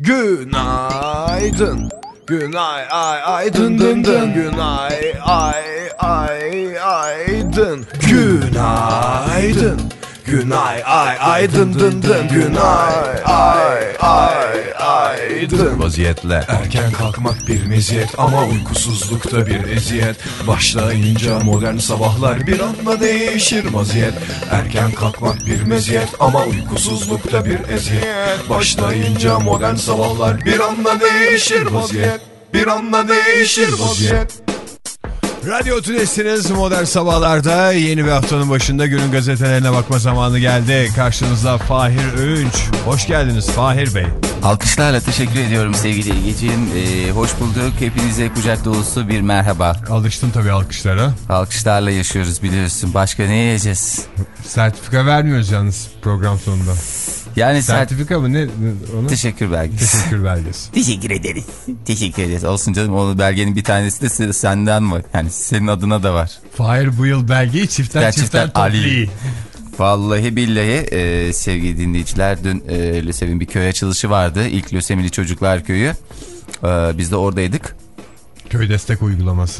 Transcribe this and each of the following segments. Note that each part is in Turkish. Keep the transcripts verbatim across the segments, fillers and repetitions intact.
Günaydın. Günay ay ay dın dın dın. Günay ay ay ay dın. Günaydın. Günay ay ay dın dın dın. Günay ay ay ay dın. Vaziyetle erken kalkmak bir meziyet ama uykusuzlukta bir eziyet. Başlayınca modern sabahlar bir anda değişir vaziyet. Erken kalkmak bir meziyet ama uykusuzlukta bir eziyet. Başlayınca modern sabahlar bir anda değişir vaziyet. Bir anda değişir vaziyet. Radyo Tülesi'niz modern sabahlarda yeni bir haftanın başında günün gazetelerine bakma zamanı geldi. Karşınızda Fahir Öğünç. Hoş geldiniz Fahir Bey. Alkışlarla teşekkür ediyorum sevgili İlgeciğim. Ee, hoş bulduk. Hepinize kucak dolusu bir merhaba. Alıştın tabii alkışlara. Alkışlarla yaşıyoruz biliyorsun. Başka ne yiyeceğiz? Sertifika vermiyoruz yalnız program sonunda. Yani sertifika sert... mı ne? Onu? Teşekkür belgesi. Teşekkür belgesi. Teşekkür ederiz. Teşekkür ederiz. Olsun canım, o belgenin bir tanesi de senden var. Yani senin adına da var. Fahir bu yıl belgeyi çiften çiften, çiften toplayı. Vallahi billahi e, sevgili dinleyiciler, dün e, LÖSEV'in bir köy açılışı vardı. İlk LÖSEV'li Çocuklar Köyü. E, biz de oradaydık. Köy destek uygulaması.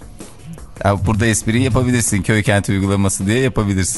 Ya burada espri yapabilirsin. Köy kenti uygulaması diye yapabilirsin.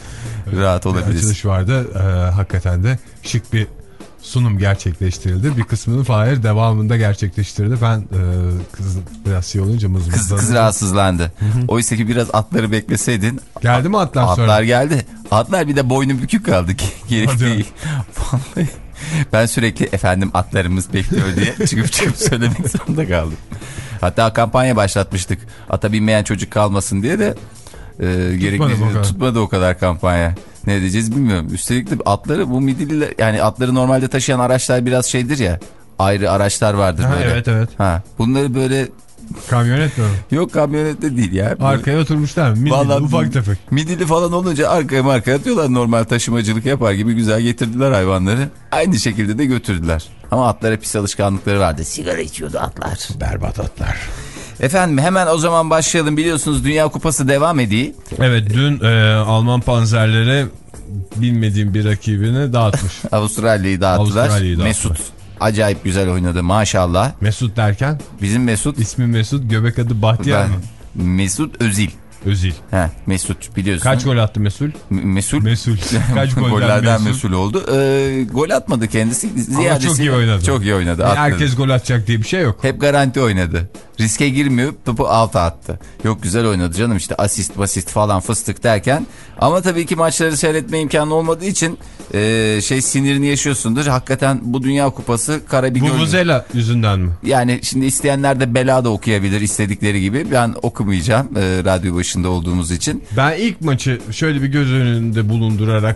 Rahat olabilirsin. Açılış vardı. Ee, hakikaten de şık bir sunum gerçekleştirildi. Bir kısmını Fahir devamında gerçekleştirdi. Ben e, kız biraz şey olunca mızmızlandım. Kız, kız rahatsızlandı. Oysa ki biraz atları bekleseydin. Geldi mi atlar atlar sonra? Atlar geldi. Atlar bir de boynu bükük kaldı. Gerek değil. Vallahi ben sürekli efendim atlarımız bekliyor diye çıkıp çıkıp söylemek zorunda kaldım. Hatta kampanya başlatmıştık. Ata binmeyen çocuk kalmasın diye de e, gerekli tutmadı, tutmadı o kadar kampanya. Ne diyeceğiz bilmiyorum. Üstelik de atları bu midilli, yani atları normalde taşıyan araçlar biraz şeydir ya. Ayrı araçlar vardır ha, böyle. Evet evet. Ha, bunları böyle... Kamyonet mi? Yok, kamyonet de değil ya. Arkaya oturmuşlar mı? Midilli, vallahi ufak tefek. Midilli falan olunca arkaya markaya atıyorlar, normal taşımacılık yapar gibi güzel getirdiler hayvanları. Aynı şekilde de götürdüler. Ama atlara pis alışkanlıkları vardı. Sigara içiyordu atlar. Berbat atlar. Efendim hemen o zaman başlayalım. Biliyorsunuz Dünya Kupası devam ediyor. Evet, dün e, Alman panzerleri bilmediğim bir rakibini dağıtmış. Avustralya'yı dağıttılar. Avustralya'yı Mesut acayip güzel oynadı maşallah. Mesut derken? Bizim Mesut. İsmi Mesut, göbek adı Bahtiyar mı? Mesut Özil. Özil. He, Mesut biliyorsun. Kaç gol attı Mesul? M Mesul. Mesul. Kaç gollerden Mesul? Mesul oldu. Ee, gol atmadı kendisi. Ziyadesi, ama çok iyi oynadı. Çok iyi oynadı. Yani herkes gol atacak diye bir şey yok. Hep garanti oynadı. Riske girmiyor, topu alta attı. Yok, güzel oynadı canım, işte asist basist falan fıstık derken. Ama tabii ki maçları seyretme imkanı olmadığı için e, şey sinirini yaşıyorsundur. Hakikaten bu Dünya Kupası kara bir göl. Vuvuzela yüzünden mi? Yani şimdi isteyenler de bela da okuyabilir istedikleri gibi. Ben okumayacağım e, radyo başında olduğumuz için. Ben ilk maçı şöyle bir göz önünde bulundurarak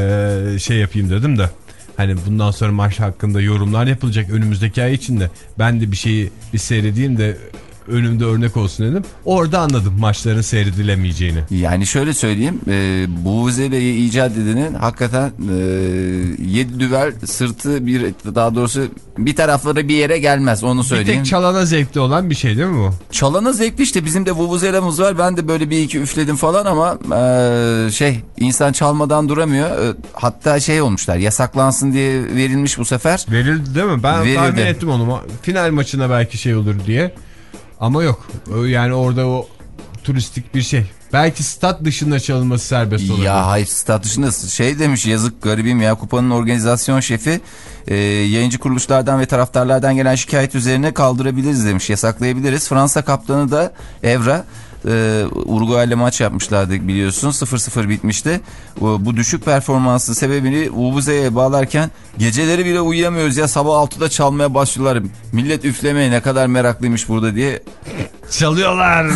e, şey yapayım dedim de. Hani bundan sonra maç hakkında yorumlar yapılacak önümüzdeki ay içinde. Ben de bir şeyi bir seyredeyim de önümde örnek olsun dedim. Orada anladım maçların seyredilemeyeceğini. Yani şöyle söyleyeyim. E, bu Vuvuzela'yı icat edenin hakikaten e, yedi düvel sırtı bir, daha doğrusu bir tarafları bir yere gelmez, onu söyleyeyim. Bir tek çalana zevkli olan bir şey değil mi bu? Çalana zevkli işte, bizim de Vuvuzela'mız var. Ben de böyle bir iki üfledim falan ama e, şey insan çalmadan duramıyor. E, hatta şey olmuşlar, yasaklansın diye verilmiş bu sefer. Verildi değil mi? Ben Verildi. tahmin ettim onu. Final maçına belki şey olur diye. Ama yok. Yani orada o turistik bir şey. Belki stat dışında çalınması serbest olabilir. Ya hayır, stat dışında şey demiş, yazık garibim ya, kupanın organizasyon şefi e, yayıncı kuruluşlardan ve taraftarlardan gelen şikayet üzerine kaldırabiliriz demiş, yasaklayabiliriz. Fransa kaptanı da Evra e, Uruguay ile maç yapmışlardı biliyorsun, sıfır sıfır bitmişti. Bu, bu düşük performansı sebebini Vuvuzela'ya bağlarken geceleri bile uyuyamıyoruz ya, sabah altıda çalmaya başlıyorlar. Millet üflemeye ne kadar meraklıymış burada diye. Çalıyorlar.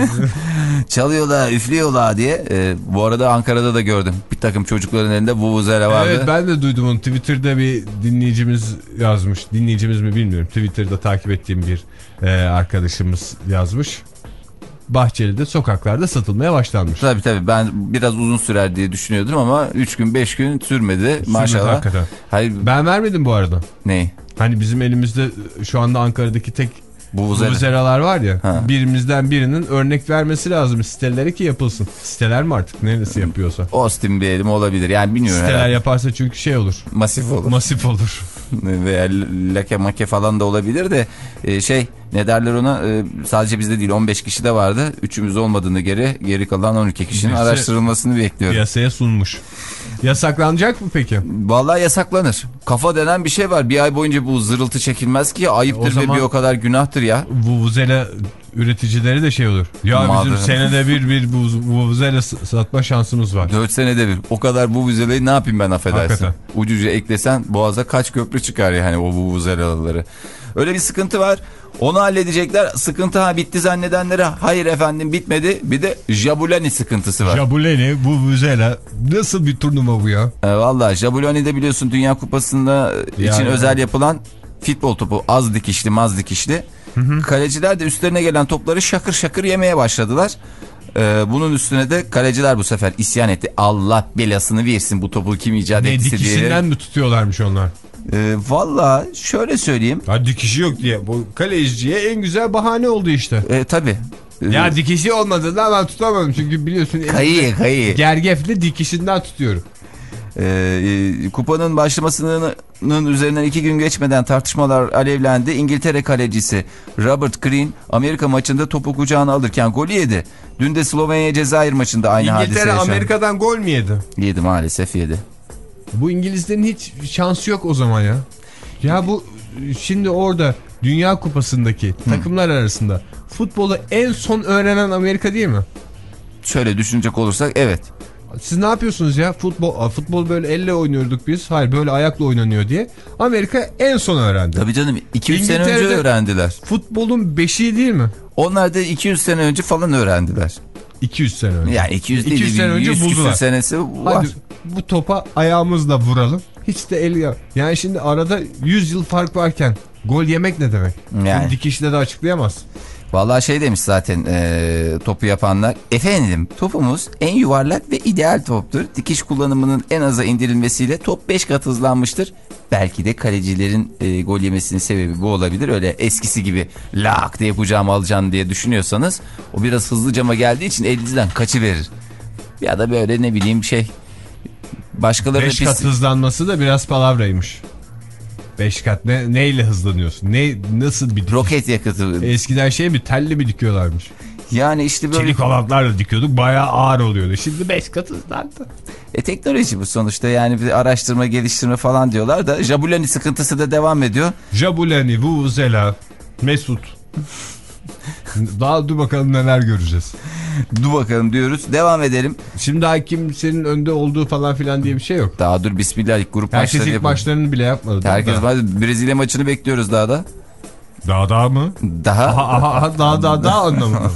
Çalıyorlar, üflüyorlar diye. Ee, bu arada Ankara'da da gördüm. Bir takım çocukların elinde vuvuzela vardı. Evet, ben de duydum onu. Twitter'da bir dinleyicimiz yazmış. Dinleyicimiz mi bilmiyorum. Twitter'da takip ettiğim bir e, arkadaşımız yazmış. Bahçeli'de sokaklarda satılmaya başlanmış. Tabii tabii, ben biraz uzun sürer diye düşünüyordum ama üç gün beş gün sürmedi, sürmedi maşallah. Hakikaten. Hayır. Ben vermedim bu arada. Neyi? Hani bizim elimizde şu anda Ankara'daki tek vuvuzelalar var ya, ha. Birimizden birinin örnek vermesi lazım siteleri ki yapılsın. Siteler mi artık, neresi yapıyorsa. Austin bir elim olabilir yani, bilmiyorum. Siteler herhalde yaparsa çünkü şey olur. Masif olur. Masif olur. veya lake make falan da olabilir de e, şey ne derler ona e, sadece bizde değil on beş kişi de vardı. Üçümüz olmadığını geri geri kalan on iki kişinin Birisi araştırılmasını bekliyorum. Piyasaya sunmuş. Yasaklanacak mı peki? Vallahi yasaklanır. Kafa denen bir şey var. Bir ay boyunca bu zırıltı çekilmez ki ayıptır O zaman ve bir o kadar günahtır ya. Vuvuzela üreticileri de şey olur. Ya Mağdur. bizim senede bir bir vuvuzela satma şansımız var. Dört senede bir. O kadar bu vuzelayı ne yapayım ben affedersin. Hakikaten. Ucuca eklesen boğaza kaç köprü çıkar yani o bu vuzelaları. Öyle bir sıkıntı var. Onu halledecekler. Sıkıntı ha bitti zannedenlere hayır efendim bitmedi. Bir de Jabulani sıkıntısı var. Jabulani, vuvuzela nasıl bir turnuva bu ya? E, Valla Jabulani'de biliyorsun Dünya Kupası'nda Ya için ya. özel yapılan futbol topu az dikişli maz dikişli. Hı hı. Kaleciler de üstlerine gelen topları şakır şakır yemeye başladılar. Ee, bunun üstüne de kaleciler bu sefer isyan etti. Allah belasını versin bu topu kim icat Ne ettiyse diye. dikişinden mi tutuyorlarmış onlar? Ee, Valla şöyle söyleyeyim. Ha dikişi yok diye. Bu kaleciye en güzel bahane oldu işte. Ee, tabii. Ee, Ya dikişi olmadığından ben tutamadım çünkü biliyorsun. Kayı kayı. Gergefli dikişinden tutuyorum. Ee, kupanın başlamasının üzerinden iki gün geçmeden tartışmalar alevlendi. İngiltere kalecisi Robert Green Amerika maçında topu kucağına alırken golü yedi. Dün de Slovenya Cezayir maçında aynı hadise İngiltere yaşandı. Amerika'dan gol mü yedi? Yedi maalesef yedi. Bu İngilizlerin hiç şansı yok o zaman ya. Ya bu şimdi orada Dünya Kupası'ndaki Hı. takımlar arasında futbolu en son öğrenen Amerika değil mi? Şöyle düşünecek olursak evet. Siz ne yapıyorsunuz ya? Futbol futbol böyle elle oynuyorduk biz. Hayır böyle ayakla oynanıyor diye. Amerika en son öğrendi. Tabii canım iki yüz sene önce öğrendiler. Futbolun beşiği değil mi? Onlar da iki yüz sene önce falan öğrendiler. iki yüz sene önce. Yani iki yüz, iki yüz değil, sene önce yüz buldular. senesi var. Hadi bu topa ayağımızla vuralım. Hiç de el ya. Yani şimdi arada yüz yıl fark varken gol yemek ne demek? Yani. Bunu dikişle de açıklayamaz. Vallahi şey demiş zaten e, topu yapanlar. Efendim topumuz en yuvarlak ve ideal toptur. Dikiş kullanımının en aza indirilmesiyle top beş kat hızlanmıştır. Belki de kalecilerin e, gol yemesinin sebebi bu olabilir. Öyle eskisi gibi lak diye kucağıma alacağım diye düşünüyorsanız o biraz hızlı cama geldiği için elinizden kaçıverir. Ya da böyle ne bileyim şey başkaları beş kat hızlanması da biraz palavraymış. beş kat ne, neyle hızlanıyorsun? Ne nasıl bir dikiş? Roket yakıtı. Eskiden şey mi telli mi dikiyorlarmış? Yani işte böyle. Çelik halatlarla dikiyorduk bayağı ağır oluyordu. Şimdi beş kat hızlandı. E teknoloji bu sonuçta yani bir araştırma geliştirme falan diyorlar da Jabulani sıkıntısı da devam ediyor. Jabulani, Vuvuzela, Mesut. Daha dur bakalım neler göreceğiz. Dur bakalım diyoruz. Devam edelim. Şimdi daha kimsenin önde olduğu falan filan diye bir şey yok. Daha dur bismillah ilk grup Herkes maçları ilk yapalım. maçlarını bile yapmadı. Herkes Brezilya maçını bekliyoruz daha da. Daha daha mı? Daha. Aha aha, aha daha daha daha anlamadım.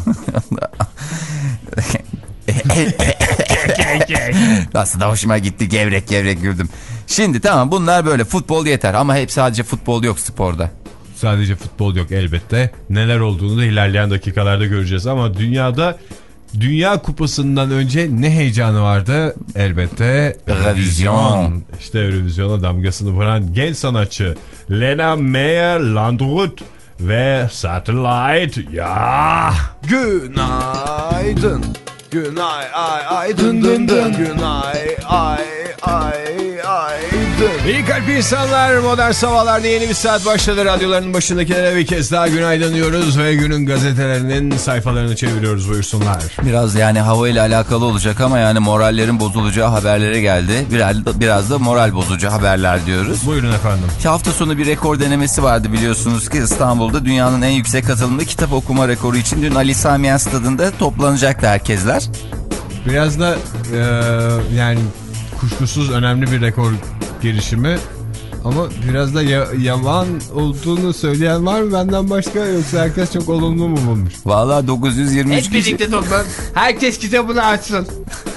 Aslında hoşuma gitti gevrek gevrek güldüm. Şimdi tamam bunlar böyle futbol yeter ama hep sadece futbol yok sporda. Sadece futbol yok elbette. Neler olduğunu da ilerleyen dakikalarda göreceğiz ama dünyada Dünya Kupası'ndan önce ne heyecanı vardı? Elbette Eurovision. İşte Eurovision'a damgasını vuran genç sanatçı Lena Meyer-Landrut ve Satellite. Ya! Günaydın. Günay ay ay dın dın dın. Günay ay ay ay dın. İyi kalp insanlar, modern sabahlarda yeni bir saat başladı. Radyolarının başındakilere bir kez daha günaydın diyoruz ve günün gazetelerinin sayfalarını çeviriyoruz, buyursunlar. Biraz yani hava ile alakalı olacak ama yani morallerin bozulacağı haberlere geldi. Biraz da, biraz da moral bozucu haberler diyoruz. Buyurun efendim. Hafta sonu bir rekor denemesi vardı biliyorsunuz ki İstanbul'da dünyanın en yüksek katılımlı kitap okuma rekoru için dün Ali Sami Yen Stadı'nda toplanacaktı herkesler. Biraz da e, yani kuşkusuz önemli bir rekor girişimi ama biraz da ya, yalan olduğunu söyleyen var mı benden başka, yoksa herkes çok olumlu mu bulmuş? Vallahi dokuz yüz yirmi üç kişi. toplan. Herkes kitabını açsın.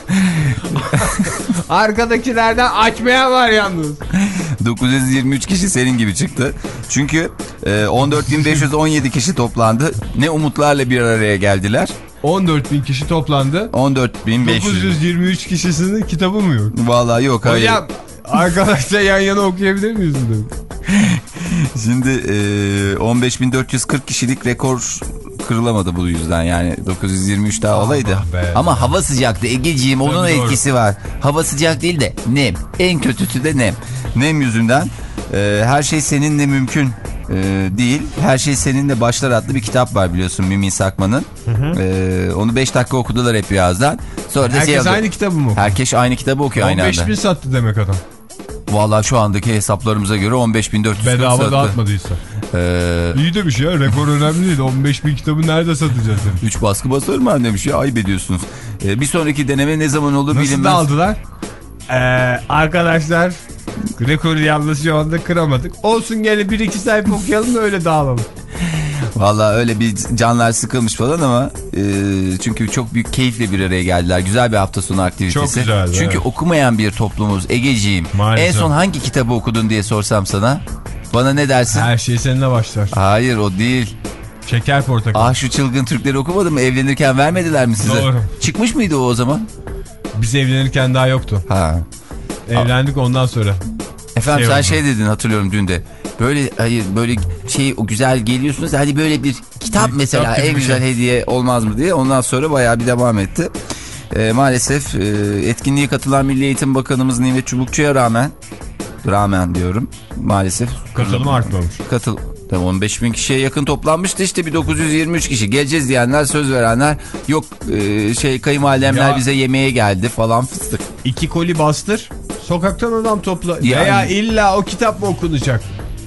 Arkadakilerden açmayan var yalnız. dokuz yüz yirmi üç kişi senin gibi çıktı. Çünkü e, on dört bin beş yüz on yedi kişi toplandı. Ne umutlarla bir araya geldiler. on dört bin kişi toplandı. on dört bin beş yüz. dokuz yüz yirmi üç kişisinin kitabı mı yok? Vallahi yok. Hayır. Hocam arkadaşlar yan yana okuyabilir miyiz? Şimdi e, on beş bin dört yüz kırk kişilik rekor kırılamadı bu yüzden, yani dokuz yüz yirmi üç daha olaydı. Be. Ama hava sıcaktı Egeciğim, onun Tabii etkisi doğru. var. Hava sıcak değil de nem. En kötüsü de nem. Nem yüzünden Ee, Her Şey Seninle Mümkün e, değil. Her Şey Seninle Başlar adlı bir kitap var biliyorsun Mümin Sakman'ın. Ee, onu beş dakika okudular hep birazdan. Sonra da Herkes şey aynı kitabı mı? Herkes aynı kitabı okuyor aynı on beş anda. bin sattı demek adam. Vallahi şu andaki hesaplarımıza göre on beş bin dört yüz Bedava sattı. dağıtmadıysa. Ee, İyi demiş ya, rekor önemli değil. on beş bin kitabı nerede satacağız demiş. üç baskı basarım ben demiş ya, ayıp ediyorsunuz. Ee, bir sonraki deneme ne zaman olur Nasıl bilinmez. Nasıl dağıldılar? Ee, arkadaşlar rekoru yalnız şu anda kıramadık. Olsun gene bir iki sayfa okuyalım da öyle dağılalım. Vallahi öyle bir canlar sıkılmış falan ama e, çünkü çok büyük keyifle bir araya geldiler. Güzel bir hafta sonu aktivitesi. Çok güzeldi. Çünkü evet. okumayan bir toplumuz Egeciğim. Maalesef. En son hangi kitabı okudun diye sorsam sana, bana ne dersin? Her şey seninle başlar. Hayır, o değil. Şeker portakal. Ah, şu çılgın Türkleri okumadın mı? Evlenirken vermediler mi size? Doğru. Çıkmış mıydı o o zaman? Biz evlenirken daha yoktu. Ha. Evlendik ondan sonra. Efendim Şey sen oldu. şey dedin, hatırlıyorum dün de. Böyle hayır böyle şey o güzel geliyorsunuz. Hadi böyle bir kitap Bir mesela kitap gibi en bir güzel şey. hediye olmaz mı diye. Ondan sonra bayağı bir devam etti. Ee, maalesef e, etkinliğe katılan Milli Eğitim Bakanımız Nimet Çubukçu'ya rağmen rağmen diyorum maalesef. Katılım artmamış. Katıl. on beş bin kişiye yakın toplanmıştı işte, bir dokuz yüz yirmi üç kişi. Geleceğiz diyenler, söz verenler yok, e, şey kayınvalidemler Ya. bize yemeğe geldi falan fıstık. İki koli bastır. Sokaktan adam topla. Yani- Veya illa o kitap mı okunacak?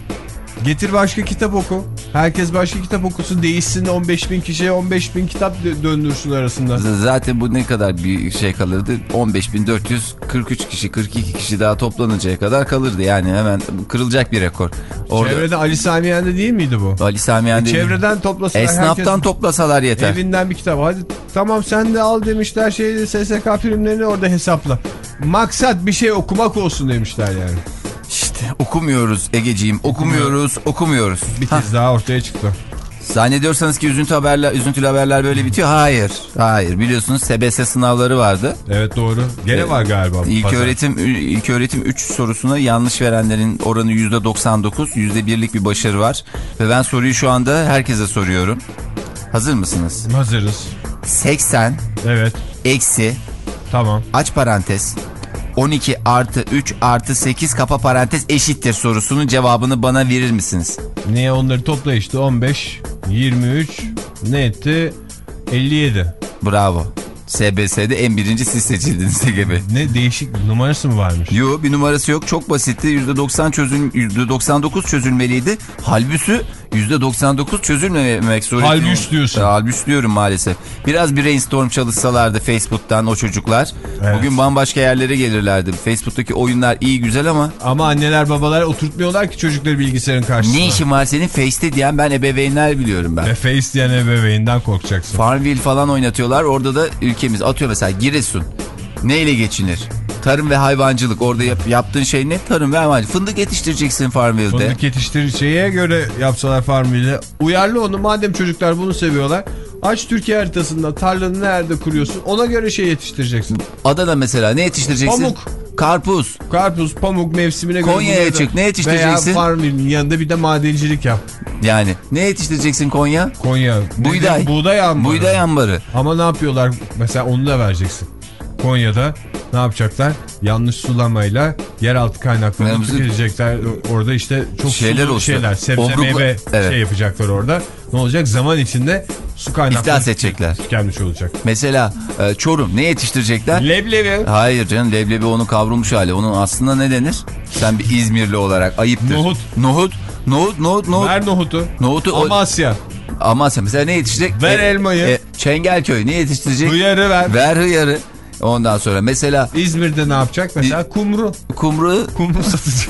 Getir başka kitap oku. Herkes başka kitap okusun. Değişsin, on beş bin kişiye on beş bin kitap dö- döndürsün arasında. Z- Zaten bu ne kadar bir şey kalırdı? on beş bin dört yüz kırk üç kişi, kırk iki kişi daha toplanıncaya kadar kalırdı. Yani hemen kırılacak bir rekor. Orada Çevrede Ali Sami Yen'de değil miydi bu? Ali Sami Yen dedi, Çevreden toplasalar, esnaftan herkes toplasalar yeter. evinden bir kitap. Hadi tamam sen de al demişler, şeyde S S K primlerini orada hesapla. Maksat bir şey okumak olsun demişler yani. İşte okumuyoruz Egeciğim, okumuyoruz, okumuyoruz. Bir Hah. kez daha ortaya çıktı. Zannediyorsanız ki üzüntü haberler, üzüntülü haberler böyle bitiyor. Hayır, hayır. Biliyorsunuz S B S sınavları vardı. Evet doğru. Gene var galiba. İlk pazar. öğretim ilk öğretim üç sorusuna yanlış verenlerin oranı yüzde doksan dokuz, yüzde birlik bir başarı var. Ve ben soruyu şu anda herkese soruyorum. Hazır mısınız? Hazırız. seksen Evet. eksi Tamam. aç parantez on iki artı üç artı sekiz kapa parantez eşittir sorusunun cevabını bana verir misiniz? Niye onları topla işte, on beş, yirmi üç ne etti? elli yedi. Bravo. S B S'de en birinci siz seçildiniz Ege Bey. Ne değişik numarası mı varmış? Yo, bir numarası yok, çok basitti. yüzde doksan çözül, yüzde doksan dokuz çözülmeliydi. Halbuki yüzde doksan dokuz çözülmemek suretiyle. Halbuki diyorsun. Halbuki diyorum maalesef. Biraz brainstorm çalışsalardı Facebook'tan o çocuklar. Evet. Bugün bambaşka yerlere gelirlerdi. Facebook'taki oyunlar iyi güzel ama. Ama anneler babalar oturtmuyorlar ki çocukları bilgisayarın karşısına. Ne işin var senin Face'te diyen ben ebeveynler biliyorum ben. Ve face diyen ebeveynden korkacaksın. Farmville falan oynatıyorlar. Orada da ülkemiz atıyor mesela Giresun. Neyle geçinir? Tarım ve hayvancılık. Orada yap, yaptığın şey ne? Tarım ve hayvancılık. Fındık yetiştireceksin Farmville'de. Fındık yetiştir şeye göre yapsalar Farmville'i. Uyarlı onu, madem çocuklar bunu seviyorlar. Aç Türkiye haritasında tarlanı nerede kuruyorsun, ona göre şey yetiştireceksin. Adana mesela ne yetiştireceksin? Pamuk. Karpuz. Karpuz, pamuk mevsimine göre. Konya'ya çık, ne yetiştireceksin? Veya Farmville'in yanında bir de madencilik yap. Yani ne yetiştireceksin Konya? Konya. Buğday. Ne, buğday ambarı. Buğday ambarı. Ama ne yapıyorlar? Mesela onu da vereceksin. Konya'da ne yapacaklar? Yanlış sulamayla yeraltı kaynaklarını Mevzu... tüketecekler. Orada işte çok şeyler sulu olsun. şeyler, sebze Obrukla... meyve evet. şey yapacaklar orada. Ne olacak? Zaman içinde su kaynakları İflas edecekler. tükenmiş olacak. Mesela e, Çorum ne yetiştirecekler? Leblebi. Hayır canım, leblebi onun kavrulmuş hali. Onun aslında ne denir? Sen bir İzmirli olarak ayıptır. Nohut. Nohut. Nohut, nohut, nohut. Ver nohutu. Nohutu. Amasya. Amasya mesela ne yetiştirecek? Ver E, elmayı. E, Çengelköy ne yetiştirecek? Hıyarı ver. Ver hıyarı. Ondan sonra mesela İzmir'de ne yapacak? Mesela kumru. kumru. Kumru satacak.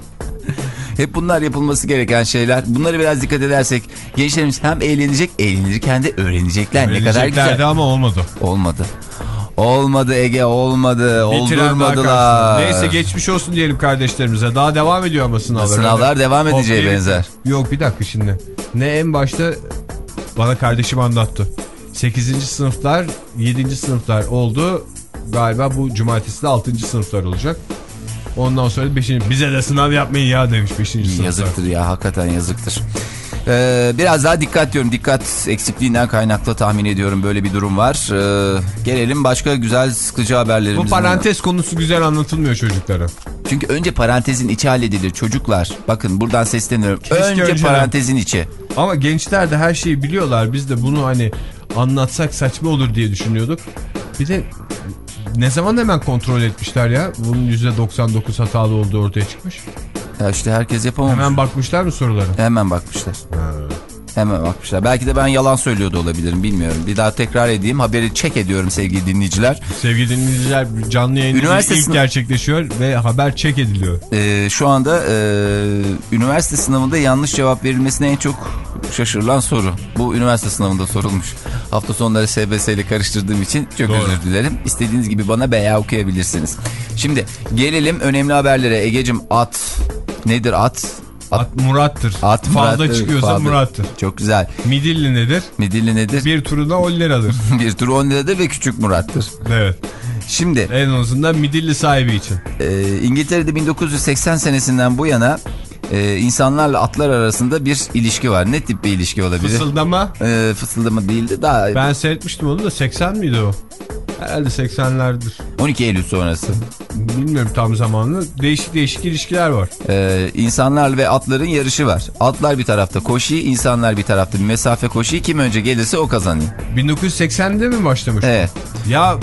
Hep bunlar yapılması gereken şeyler. Bunları biraz dikkat edersek gençlerimiz hem eğlenecek, eğlenirken de öğrenecekler. Ne kadar güzel. Ama olmadı. Olmadı. Olmadı Ege, olmadı. Bir tren daha Oldurmadılar. karşısında. Neyse geçmiş olsun diyelim kardeşlerimize. Daha devam ediyor ama sınavlar. Sınavlar öyle. devam edeceği Hop, benzer. Yok bir dakika şimdi. Ne en başta bana kardeşim anlattı. sekizinci sınıflar, yedinci sınıflar oldu. Galiba bu cumartesi de altıncı sınıflar olacak. Ondan sonra beşinci Bize de sınav yapmayın ya demiş beşinci sınıflar. Yazıktır ya, hakikaten yazıktır. Ee, biraz daha dikkat diyorum. Dikkat eksikliğinden kaynaklı tahmin ediyorum böyle bir durum var. Ee, gelelim başka güzel sıkıcı haberlerimize. Bu parantez konusu güzel anlatılmıyor çocuklara. Çünkü önce parantezin içi halledilir çocuklar. Bakın buradan sesleniyorum. Keşke önce önceden. parantezin içi. Ama gençler de her şeyi biliyorlar. Biz de bunu hani anlatsak saçma olur diye düşünüyorduk. Bir de ne zaman hemen kontrol etmişler ya? Bunun yüzde doksan dokuz hatalı olduğu ortaya çıkmış. Ya işte herkes yapamamış. Hemen bakmışlar mı sorulara? Hemen bakmışlar. Ha. Hemen bakmışlar. Belki de ben yalan söylüyordu olabilirim, bilmiyorum. Bir daha tekrar edeyim. Haberi check ediyorum sevgili dinleyiciler. Sevgili dinleyiciler, canlı yayınımız ilk gerçekleşiyor ve haber check ediliyor. Ee, şu anda e, üniversite sınavında yanlış cevap verilmesine en çok şaşırılan soru. Bu üniversite sınavında sorulmuş. Hafta sonları S B S ile karıştırdığım için çok Doğru. özür dilerim. İstediğiniz gibi bana beya okuyabilirsiniz. Şimdi gelelim önemli haberlere. Egeciğim, at nedir at? At, at Murat'tır. At Falda Murat'tır, çıkıyorsa falda. Murat'tır. Çok güzel. Midilli nedir? Midilli nedir? Bir turuna on liradır. Bir tur on liradır ve küçük Murat'tır. Evet. Şimdi en azından Midilli sahibi için. E, İngiltere'de bin dokuz yüz seksen senesinden bu yana e, insanlarla atlar arasında bir ilişki var. Ne tip bir ilişki olabilir? Fısıldama. E, fısıldama değildi daha. Ben seyretmiştim onu da, seksen miydi o? Herhalde seksenlerdir. on iki Eylül sonrası. Bilmiyorum tam zamanını. Değişik değişik ilişkiler var. Ee, insanlar ve atların yarışı var. Atlar bir tarafta koşuyor, insanlar bir tarafta bir mesafe koşuyor. Kim önce gelirse o kazanıyor. bin dokuz yüz seksende mi başlamış? Evet. Ya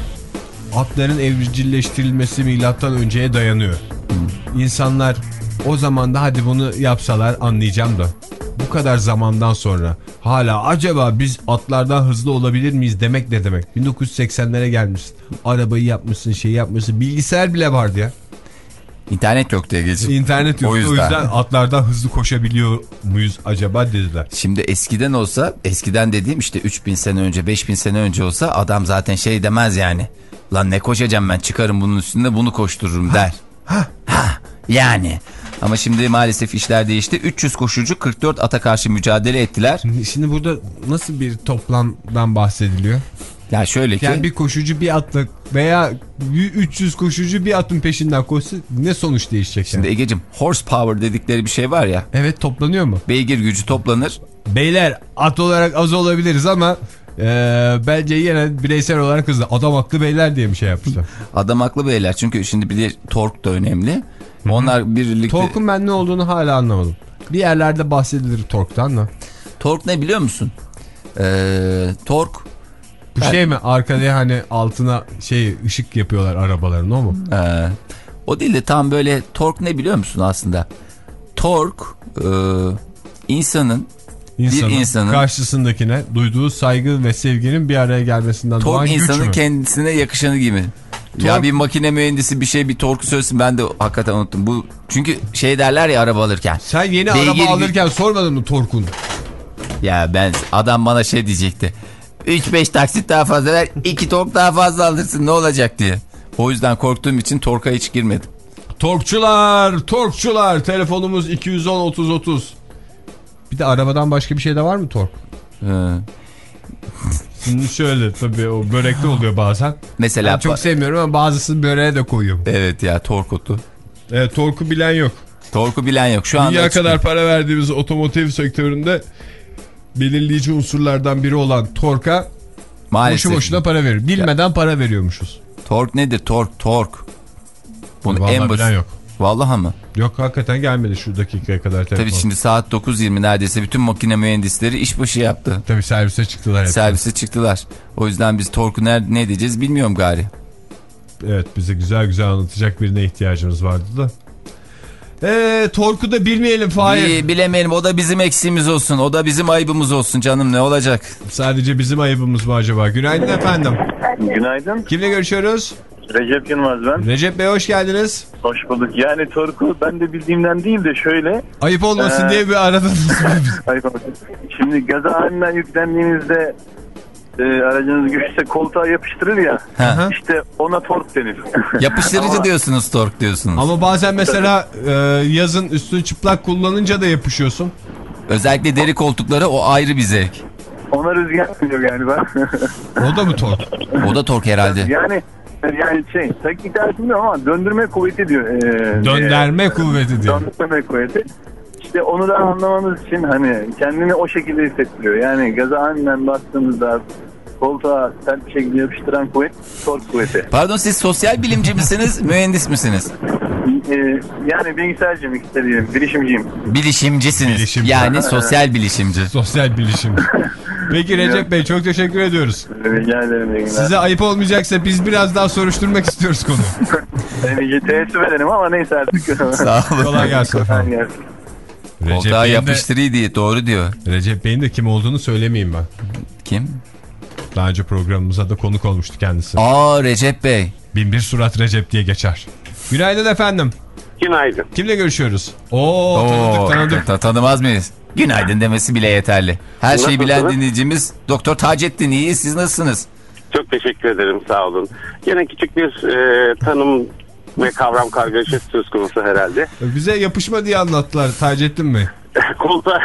atların evcilleştirilmesi milattan önceye dayanıyor. Hmm. İnsanlar o zaman da hadi bunu yapsalar anlayacağım da. Bu kadar zamandan sonra hala acaba biz atlardan hızlı olabilir miyiz demek ne demek? bin dokuz yüz seksenlere gelmişsin. Arabayı yapmışsın, şey yapmışsın. Bilgisayar bile vardı ya. İnternet yok diye geçip. İnternet yok. O yüzden. o yüzden atlardan hızlı koşabiliyor muyuz acaba dediler. Şimdi eskiden olsa, eskiden dediğim işte üç bin sene önce, beş bin sene önce olsa adam zaten şey demez yani. Lan ne koşacağım ben, çıkarım bunun üstünde bunu koştururum der. Ha. Ha. Yani. Ama şimdi maalesef işler değişti. üç yüz koşucu kırk dört ata karşı mücadele ettiler. Şimdi burada nasıl bir toplamdan bahsediliyor? Ya şöyle ki. Yani bir koşucu bir atla veya üç yüz koşucu bir atın peşinden koşsa ne sonuç değişecek? Şimdi yani? Egeciğim, horsepower dedikleri bir şey var ya. Evet, toplanıyor mu? Beygir gücü toplanır. Beyler, at olarak az olabiliriz ama e, bence yine bireysel olarak hızlı. Adam haklı beyler diye bir şey yapmışlar. Adam haklı beyler, çünkü şimdi bir de tork da önemli. Onlar birlikte... Tork'un ben ne olduğunu hala anlamadım. Bir yerlerde bahsedilir tork'tan da. Tork ne biliyor musun? Ee, tork... Bu ben... şey mi? Arkada hani altına şey ışık yapıyorlar arabaların, o mu? Ee, o değil de tam böyle tork ne biliyor musun aslında? Tork e, insanın, insanın bir insanın karşısındakine duyduğu saygı ve sevginin bir araya gelmesinden doğan güç mü? Tork insanın kendisine yakışanı gibi. Tork... Ya bir makine mühendisi bir şey bir torku söylesin, ben de hakikaten unuttum. Bu çünkü şey derler ya araba alırken. Sen yeni Beygir... araba alırken sormadın mı torkun? Ya ben, adam bana şey diyecekti. üç beş taksit daha fazla ver, iki tork daha fazla alırsın ne olacak diye. O yüzden korktuğum için torka hiç girmedim. Torkçular, torkçular. Telefonumuz iki yüz on otuz otuz. Bir de arabadan başka bir şey de var mı tork? Hı. Şimdi şöyle tabii, o börekte oluyor bazen. Mesela ben çok sevmiyorum ama bazısını böreğe de koyuyorum. Evet ya, tork otu. Evet, torku bilen yok. Torku bilen yok. Şu anda dünya kadar para verdiğimiz otomotiv sektöründe belirleyici unsurlardan biri olan torka maalesef boşu boşuna para verir. Bilmeden ya. Para veriyormuşuz. Tork nedir? Tork, tork. Bunun vallahi en basit. Yok. Vallahi mı? Yok, hakikaten gelmedi şu dakikaya kadar telefon. Tabii şimdi saat dokuz yirmi neredeyse bütün makine mühendisleri işbaşı yaptı. Tabii servise çıktılar. Hepsi. Servise çıktılar. O yüzden biz torku ne, ne diyeceğiz bilmiyorum gari. Evet, bize güzel güzel anlatacak birine ihtiyacımız vardı da. Eee torku da bilmeyelim Fahir. Bi bilemeyelim, o da bizim eksiğimiz olsun. O da bizim ayıbımız olsun canım, ne olacak? Sadece bizim ayıbımız mı acaba? Günaydın efendim. Günaydın. Kimle görüşüyoruz? Recep Yılmaz ben. Recep Bey, hoş geldiniz. Hoş bulduk. Yani torku ben de bildiğimden değil de şöyle. Ayıp olmasın ee... diye bir aradınız. Ayıp olmasın. Şimdi gaza halinden yüklendiğinizde e, aracınız güçse koltuğa yapıştırır ya. Ha. İşte ona tork denir. Yapıştırıcı ama... diyorsunuz, tork diyorsunuz. Ama bazen mesela e, yazın üstünü çıplak kullanınca da yapışıyorsun. Özellikle deri koltuklara o ayrı bir zevk. Ona rüzgar yapıyor galiba. O da mı tork? O da tork herhalde. Yani yani şey teknik dersim yok ama döndürme kuvveti diyor. Ee, Döndürme e, kuvveti diyor. Döndürme kuvveti. İşte onu da anlamanız için hani kendini o şekilde hissettiriyor. Yani gaza aniden bastığınızda koltuğa sert bir şekilde yapıştıran kuvvet tork kuvveti. Pardon, siz sosyal bilimci misiniz, mühendis misiniz? Ee, yani bilgisayarcıyım, ikisi diyelim, bilişimciyim. Bilişimcisiniz. Bilişimci. Yani sosyal bilişimci. Sosyal bilişim. Peki Recep Bey, çok teşekkür ediyoruz. Rica ederim. iyi günler. Size ayıp olmayacaksa biz biraz daha soruşturmak istiyoruz konu. Yani teessüf ederim ama neyse artık. Sağ olun. Kolay gelsin efendim. Kolay gelsin. Koltuğa Bey'in de, yapıştırıyor diye, doğru diyor. Recep Bey'in de kim olduğunu söylemeyeyim ben. Kim? Daha önce programımıza da konuk olmuştu kendisi. Aa, Recep Bey. Binbir Surat Recep diye geçer. Günaydın efendim. Günaydın. Kimle görüşüyoruz? Oo, tanıdık tanıdık. Ta tanımaz mıyız? Günaydın demesi bile yeterli. Her şeyi bilen Nasılsınız? dinleyicimiz Doktor Taceddin, iyi, siz nasılsınız? Çok teşekkür ederim, sağ olun. Yine küçük bir e, tanım ve kavram kargaşası söz konusu herhalde. Bize yapışma diye anlattılar Taceddin Bey. Koltuğa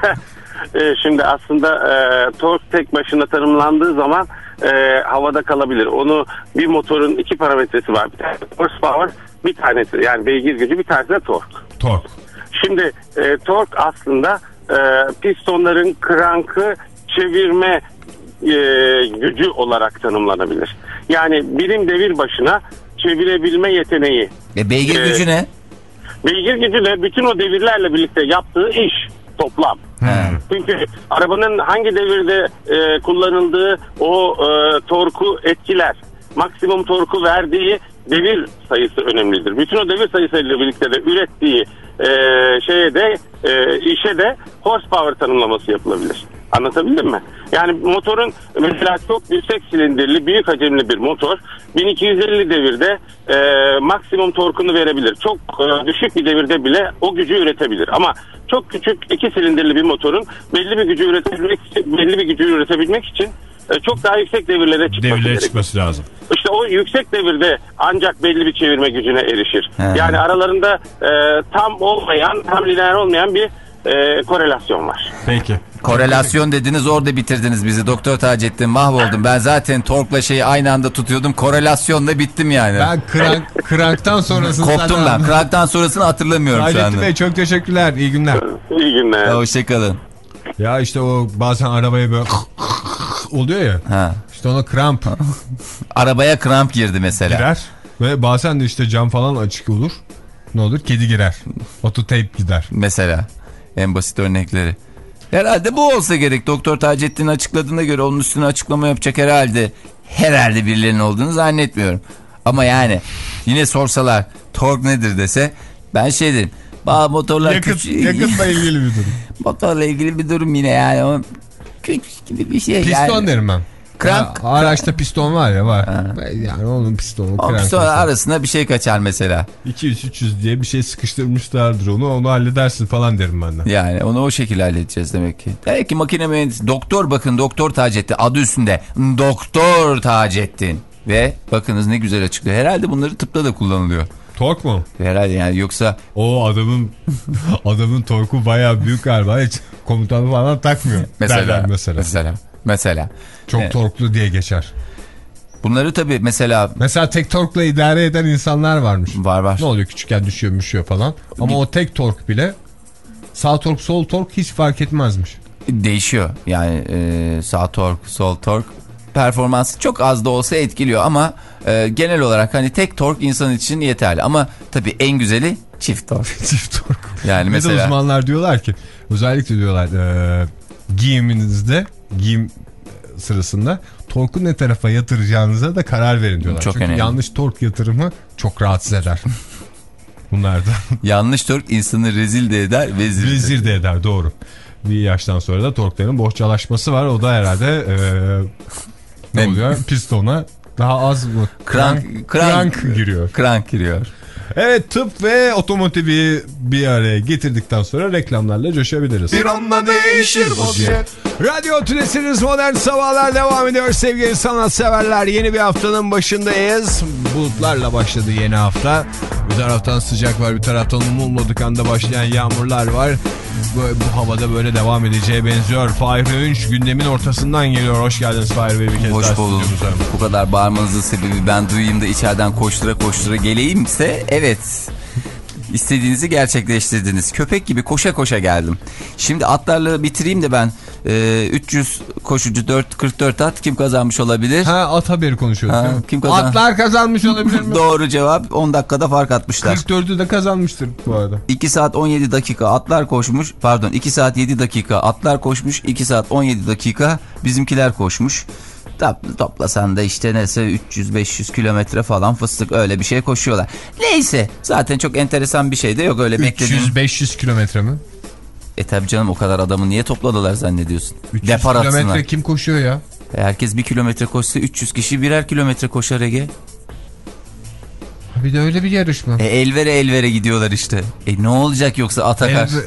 e, şimdi aslında e, tork tek başına tanımlandığı zaman e, havada kalabilir. Onu bir motorun iki parametresi var. Bir tanesi horsepower, bir tanesi yani beygir gücü, bir tanesi de tork. Tork. Şimdi e, tork aslında e, pistonların krankı çevirme e, gücü olarak tanımlanabilir. Yani birim devir başına çevirebilme yeteneği. E, beygir Ee, gücü ne? Beygir gücüyle bütün o devirlerle birlikte yaptığı iş toplam. He. Çünkü arabanın hangi devirde e, kullanıldığı o e, torku etkiler. Maksimum torku verdiği devir sayısı önemlidir. Bütün o devir sayısıyla birlikte de ürettiği e, şeye de e, işe de horsepower tanımlaması yapılabilir. Anlatabildim mi? Yani motorun mesela çok yüksek silindirli, büyük hacimli bir motor bin iki yüz elli devirde e, maksimum torkunu verebilir. Çok e, düşük bir devirde bile o gücü üretebilir. Ama çok küçük iki silindirli bir motorun belli bir gücü üretebilmek için, belli bir gücü üretebilmek için e, çok daha yüksek devirlere çıkması Devirlere gerekir. çıkması lazım. İşte o yüksek devirde ancak belli bir çevirme gücüne erişir. He. Yani aralarında e, tam olmayan, tam lineer olmayan bir e, korelasyon var. Peki. Korelasyon dediniz, orada bitirdiniz bizi Doktor Taceddin, mahvoldum. Ben zaten torkla şeyi aynı anda tutuyordum. Korelasyonla bittim yani. Ben krank, kranktan sonrasını Koptum ben. Kranktan sonrasını hatırlamıyorum şu Taceddin anda. Bey çok teşekkürler. İyi günler. İyi günler. Hoşçakalın. Ya işte o bazen arabaya böyle oluyor ya. Ha. İşte ona kramp Arabaya kramp girdi mesela. girer. Ve bazen de işte cam falan açık olur. Ne olur? Kedi girer. Ototeyp gider. Mesela. En basit örnekleri. Herhalde bu olsa gerek. Doktor Taceddin'in açıkladığına göre onun üstüne açıklama yapacak herhalde. Herhalde birilerinin olduğunu zannetmiyorum. Ama yani yine sorsalar tork nedir dese ben şey derim. Bazı motorlar Yakıt, küçük. yakıtla ilgili bir durum. Motorla ilgili bir durum yine yani. O küçük gibi bir şey. Piston yani. derim ben. Krank. Ya, araçta piston var ya var. Yani onun pistonu. O piston arasında bir şey kaçar mesela. iki yüz üç yüz diye bir şey sıkıştırmışlardır onu. Onu halledersin falan derim ben de. Yani onu o şekilde halledeceğiz demek ki. Demek ki makine mühendisi. Doktor, bakın Doktor Taceddin adı üstünde. Doktor Taceddin. Ve bakınız ne güzel açıklıyor. Herhalde bunları tıpta da kullanılıyor. Tork mu? Herhalde yani, yoksa O adamın adamın torku bayağı büyük galiba. Hiç komutanı falan takmıyor. mesela Derler mesela mesela mesela Çok Evet. torklu diye geçer. bunları tabii mesela Mesela tek torkla idare eden insanlar varmış. var var. Ne oluyor, küçükken düşüyor müşüyor falan. Ama o tek tork bile sağ tork sol tork hiç fark etmezmiş. Değişiyor yani, e, sağ tork sol tork performansı çok az da olsa etkiliyor ama e, genel olarak hani tek tork insan için yeterli ama tabii en güzeli çift tork. Çift tork. Yani Ve mesela de uzmanlar diyorlar ki özellikle diyorlar e, giyiminizde giyim sırasında torku ne tarafa yatıracağınıza da karar verin diyorlar. Çok Çünkü önemli. yanlış tork yatırımı çok rahatsız eder. Bunlar da yanlış tork insanı rezil de eder, vezir de. vezir de eder, doğru. Bir yaştan sonra da torkların bohçalaşması var. O da herhalde e, ne oluyor? Pistona daha az mı? Krank, Krank, krank giriyor. Krank giriyor. Evet, tıp ve otomotivi bir araya getirdikten sonra reklamlarla coşabiliriz. Bir anda değişir vaziyet. Radyo Tülesi'niz Modern Sabahlar devam ediyor sevgili sanatseverler. Yeni bir haftanın başındayız. Bulutlarla başladı yeni hafta. Bir taraftan sıcak var, bir taraftan umulmadık anda başlayan yağmurlar var. Böyle, bu havada böyle devam edeceğe benziyor. Fahir Öğünç gündemin ortasından geliyor. Hoş geldiniz Fahir Bey bir kez Hoş daha bulduk. stüdyomuza. Bu kadar bağırmanızın sebebi ben duyayım da içeriden koştura koştura geleyimse evet. İstediğinizi gerçekleştirdiniz. Köpek gibi koşa koşa geldim. Şimdi atlarla bitireyim de ben. Ee, üç yüz koşucu dört kırk dört at kim kazanmış olabilir? Ha, at haberi konuşuyoruz. Ha, kim kazan... Atlar kazanmış olabilir mi? Doğru cevap. on dakikada fark atmışlar. kırk dördü de kazanmıştır bu arada. iki saat on yedi dakika atlar koşmuş. Pardon iki saat yedi dakika atlar koşmuş. iki saat on yedi dakika bizimkiler koşmuş. Toplasan da işte neyse üç yüz beş yüz kilometre falan fıstık öyle bir şey koşuyorlar. Neyse zaten çok enteresan bir şey de yok öyle beklediğim. üç yüz beş yüz kilometre mi? E tabi canım o kadar adamı niye topladılar zannediyorsun? üç yüz Depar kilometre atsınlar. Kim koşuyor ya? E herkes bir kilometre koşsa üç yüz kişi birer kilometre koşar Ege. Bir de öyle bir yarış mı? E elvere elvere gidiyorlar işte. E ne olacak yoksa Atakar? Elve...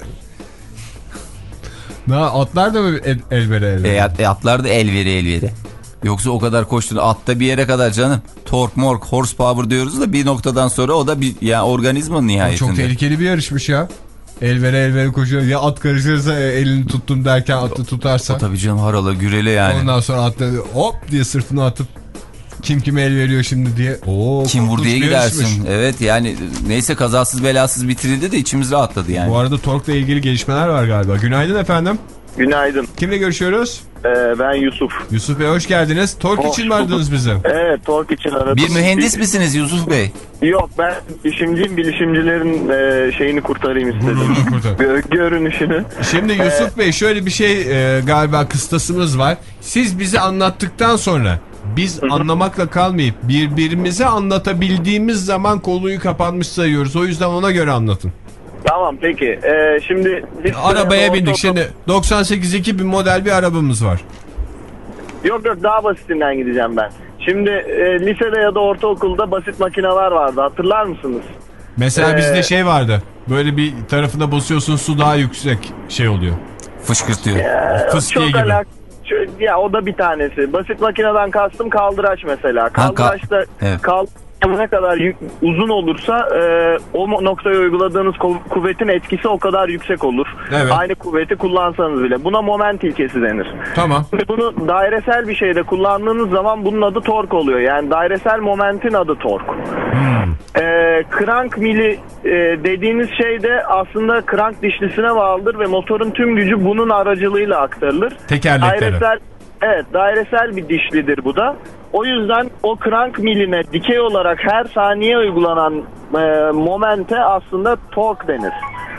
Ne, atlar da mı el, elvere elvere? E, e atlar da elvere elvere. Yoksa o kadar koştun atta bir yere kadar canım. Tork mork horsepower diyoruz da bir noktadan sonra o da bir yani organizmanın nihayetinde. O çok tehlikeli bir yarışmış ya. Elvere elvere koşuyor. Ya at karışırsa elini tuttum derken atı tutarsa. O tabii canım harala gürele yani. Ondan sonra atları hop diye sırtını atıp kim kime el veriyor şimdi diye. Oo, kim vur diye gidersin. Yarışmış. Evet yani neyse kazasız belasız bitirildi de içimiz rahatladı yani. Bu arada Tork'la ilgili gelişmeler var galiba. Günaydın efendim. Günaydın. Kimle görüşüyoruz? Ee, ben Yusuf. Yusuf Bey hoş geldiniz. Tork Hoş için mi aradınız bizi? Evet, Tork için aradım. Bir mühendis misiniz Yusuf Bey? Yok, ben bilişimciyim. Bilişimcilerin e, şeyini kurtarayım istedim. Gö- görünüşünü. Şimdi Yusuf ee, Bey şöyle bir şey e, galiba kıstasımız var. Siz bizi anlattıktan sonra biz hı-hı, anlamakla kalmayıp birbirimize anlatabildiğimiz zaman konuyu kapanmış sayıyoruz. O yüzden ona göre anlatın. Tamam peki. Ee, şimdi arabaya bindik. Orta... Şimdi doksan sekiz iki bin model bir arabamız var. Yok yok daha basitinden gideceğim ben. Şimdi e, lisede ya da ortaokulda basit makineler vardı. Hatırlar mısınız? Mesela ee... bizde şey vardı. Böyle bir tarafına basıyorsun su daha yüksek şey oluyor. Fışkırtıyor. Ee, Fıskiye gibi. Alak... Ya o da bir tanesi. Basit makineden kastım kaldıraç mesela. Kaldıraçta ha, ka... evet. kal... ne kadar yük, uzun olursa e, o noktaya uyguladığınız kuvvetin etkisi o kadar yüksek olur. Evet. Aynı kuvveti kullansanız bile. Buna moment ilkesi denir. Tamam. Bunu dairesel bir şeyde kullandığınız zaman bunun adı tork oluyor. Yani dairesel momentin adı tork. Hmm. E, crank mili e, dediğiniz şey de aslında crank dişlisine bağlıdır ve motorun tüm gücü bunun aracılığıyla aktarılır. Tekerleklere. Dairesel, evet, dairesel bir dişlidir bu da. O yüzden o crank miline dikey olarak her saniye uygulanan e, momente aslında tork denir.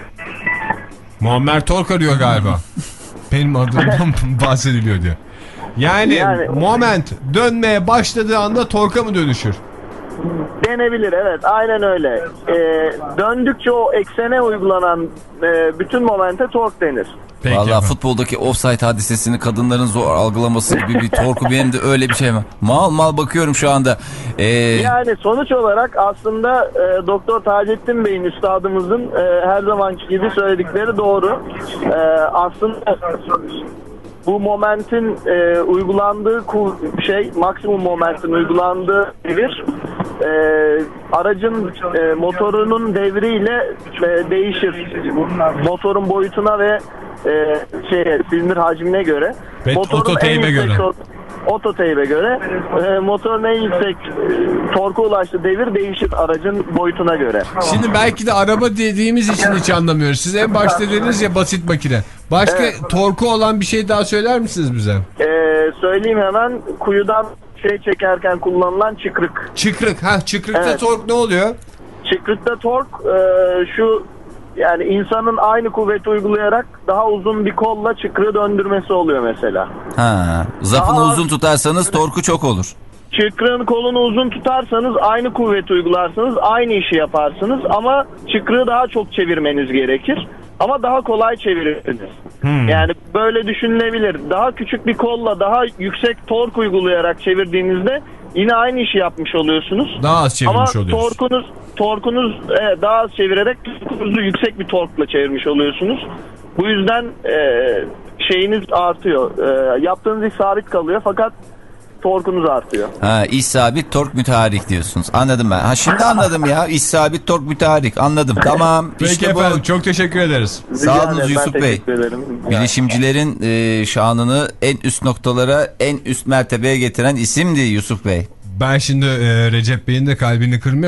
Muammer Tork arıyor galiba. Benim adımdan bahsediliyor diyor. Yani, yani moment dönmeye başladığı anda torka mı dönüşür? Denebilir, evet, aynen öyle. E, döndükçe o eksene uygulanan e, bütün momente tork denir. Peki vallahi efendim. Futboldaki offside hadisesini kadınların zor algılaması gibi bir torku benim de öyle bir şey mi? Mal mal bakıyorum şu anda. Ee... Yani sonuç olarak aslında e, Doktor Taceddin Bey'in üstadımızın e, her zamanki gibi söyledikleri doğru. E, aslında bu momentin e, uygulandığı şey, maksimum momentin uygulandığı devir e, aracın e, motorunun devriyle e, değişir. Motorun boyutuna ve e, şey, silindir hacmine göre. Ototeybe göre. Tor- Ototeybe göre e, motorun en yüksek e, torka ulaştığı devir değişir aracın boyutuna göre. Şimdi belki de araba dediğimiz için hiç anlamıyoruz. Siz en başta dediniz ya basit makine. Başka evet, torku olan bir şey daha söyler misiniz bize? E, söyleyeyim hemen. Kuyudan şey çekerken kullanılan çıkrık. Çıkrık. Ha, çıkrıkta evet, tork ne oluyor? Çıkrıkta tork e, şu, yani insanın aynı kuvveti uygulayarak daha uzun bir kolla çıkrığı döndürmesi oluyor mesela. Ha, zapını daha uzun tutarsanız torku çok olur. Çıkrığın kolunu uzun tutarsanız aynı kuvveti uygularsanız aynı işi yaparsınız ama çıkrığı daha çok çevirmeniz gerekir. Ama daha kolay çevirirsiniz. Hmm. Yani böyle düşünülebilir. Daha küçük bir kolla daha yüksek tork uygulayarak çevirdiğinizde yine aynı işi yapmış oluyorsunuz. Daha az çevirmiş ama oluyorsunuz. Ama torkunuz, torkunuz e, daha az çevirerek torkunuzu yüksek bir torkla çevirmiş oluyorsunuz. Bu yüzden e, şeyiniz artıyor. E, yaptığınız iş sabit kalıyor fakat torkunuz artıyor. Ha, iş sabit, tork müteharik diyorsunuz. Anladım ben. Ha, şimdi anladım ya. İş sabit, tork müteharik. Anladım. Tamam. Peki işte efendim. Bu... Çok teşekkür ederiz. Sağ olun Yusuf Bey. Bilişimcilerin e, şanını en üst noktalara, en üst mertebeye getiren isimdi Yusuf Bey. Ben şimdi e, Recep Bey'in de kalbini kırmayalım.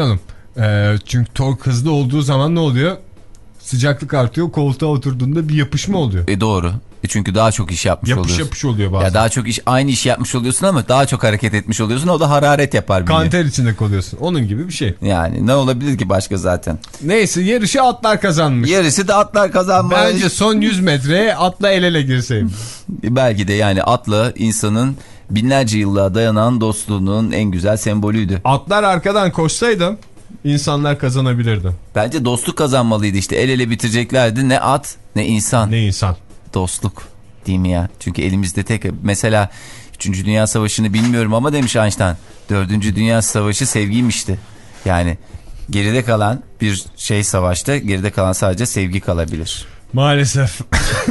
Ee, çünkü tork hızlı olduğu zaman ne oluyor? Sıcaklık artıyor. Koltuğa oturduğunda bir yapışma oluyor. E doğru. E çünkü daha çok iş yapmış yapış oluyorsun. Yapış yapış oluyor bazen. Ya daha çok iş, aynı işi yapmış oluyorsun ama daha çok hareket etmiş oluyorsun. O da hararet yapar. Kanter içinde kalıyorsun. Onun gibi bir şey. Yani ne olabilir ki başka zaten. Neyse, yarışı atlar kazanmış. Yarışı da atlar kazanmış. Bence son yüz metreye atla el ele girseyim. Belki de yani atla insanın binlerce yıllığa dayanan dostluğunun en güzel sembolüydü. Atlar arkadan koşsaydı insanlar kazanabilirdi. Bence dostluk kazanmalıydı işte. El ele bitireceklerdi. Ne at ne insan. Ne insan. Dostluk değil mi ya? Çünkü elimizde tek mesela üçüncü Dünya Savaşı'nı bilmiyorum ama demiş Einstein. dördüncü Dünya Savaşı sevgiymişti. Yani geride kalan bir şey savaşta geride kalan sadece sevgi kalabilir. Maalesef.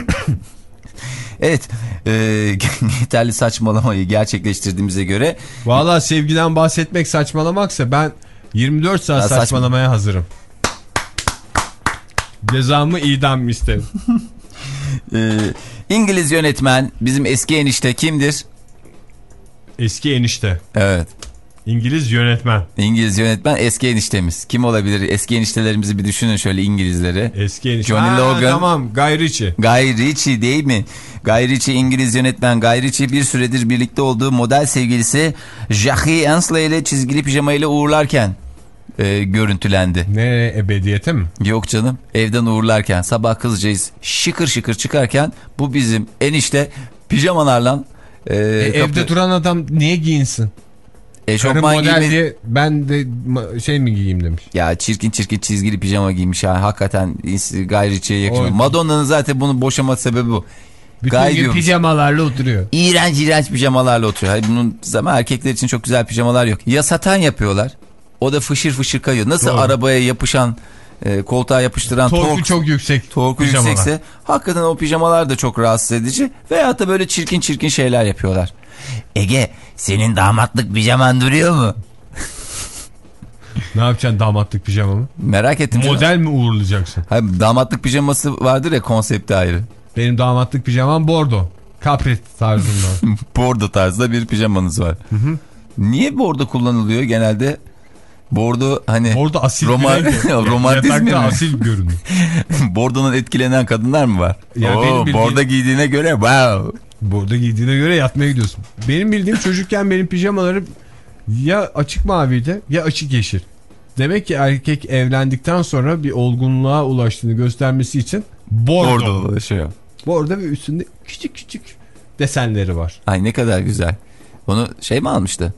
Evet. E, yeterli saçmalamayı gerçekleştirdiğimize göre. Vallahi sevgiden bahsetmek saçmalamaksa ben yirmi dört saat ya saçmalamaya saçma. hazırım. Cezamı idam isterim. Ee, İngiliz yönetmen bizim eski enişte kimdir? Eski enişte. Evet. İngiliz yönetmen. İngiliz yönetmen eski eniştemiz. Kim olabilir? Eski eniştelerimizi bir düşünün şöyle İngilizleri. Eski enişte. Johnny ha, Logan. Tamam, Guy Ritchie. Guy Ritchie değil mi? Guy Ritchie İngiliz yönetmen. Guy Ritchie bir süredir birlikte olduğu model sevgilisi Jackie Ansley ile çizgili pijamayla uğurlarken e, görüntülendi. Ne, ebediyete mi? Yok canım, evden uğurlarken sabah kızcağız şıkır şıkır çıkarken bu bizim enişte pijamalarla e, e, evde duran adam niye giyinsin? Eşofman model giymiş. diye ben de şey mi giyeyim demiş. Ya çirkin çirkin çizgili pijama giymiş ha. Hakikaten Guy Ritchie'ye yakışmıyor. Madonna'nın zaten bunu boşama sebebi bu. Bütün Guy gün diyormuş. pijamalarla oturuyor. İğrenç iğrenç pijamalarla oturuyor. Hayır, bunun zaman erkekler için çok güzel pijamalar yok. Ya satan yapıyorlar. O da fışır fışır kayıyor. Nasıl Doğru. arabaya yapışan, e, koltuğa yapıştıran torku tork, çok yüksek. Torku pijamalar. yüksekse hakikaten o pijamalar da çok rahatsız edici. Veyahut da böyle çirkin çirkin şeyler yapıyorlar. Ege, senin damatlık pijaman duruyor mu? Ne yapacaksın damatlık pijamamı? Merak ettim. Model canım. mi uğurlayacaksın? Hayır, damatlık pijaması vardır ya, konsepti ayrı. Benim damatlık pijamam bordo. Capri tarzında. Bordo tarzda bir pijamanız var. Hı hı. Niye bordo kullanılıyor genelde? Bordo hani bordo asil Roma, romantizm mi? asil görünüyor. Bordo'nun etkilenen kadınlar mı var? Yani Oo, benim bildiğim... bordo giydiğine göre wow. Bordo giydiğine göre yatmaya gidiyorsun. Benim bildiğim çocukken benim pijamalarım ya açık maviydi ya açık yeşil. Demek ki erkek evlendikten sonra bir olgunluğa ulaştığını göstermesi için bordo. Bordo ulaşıyor. Bordo ve üstünde küçük küçük desenleri var. Ay ne kadar güzel. Onu şey mi almıştı?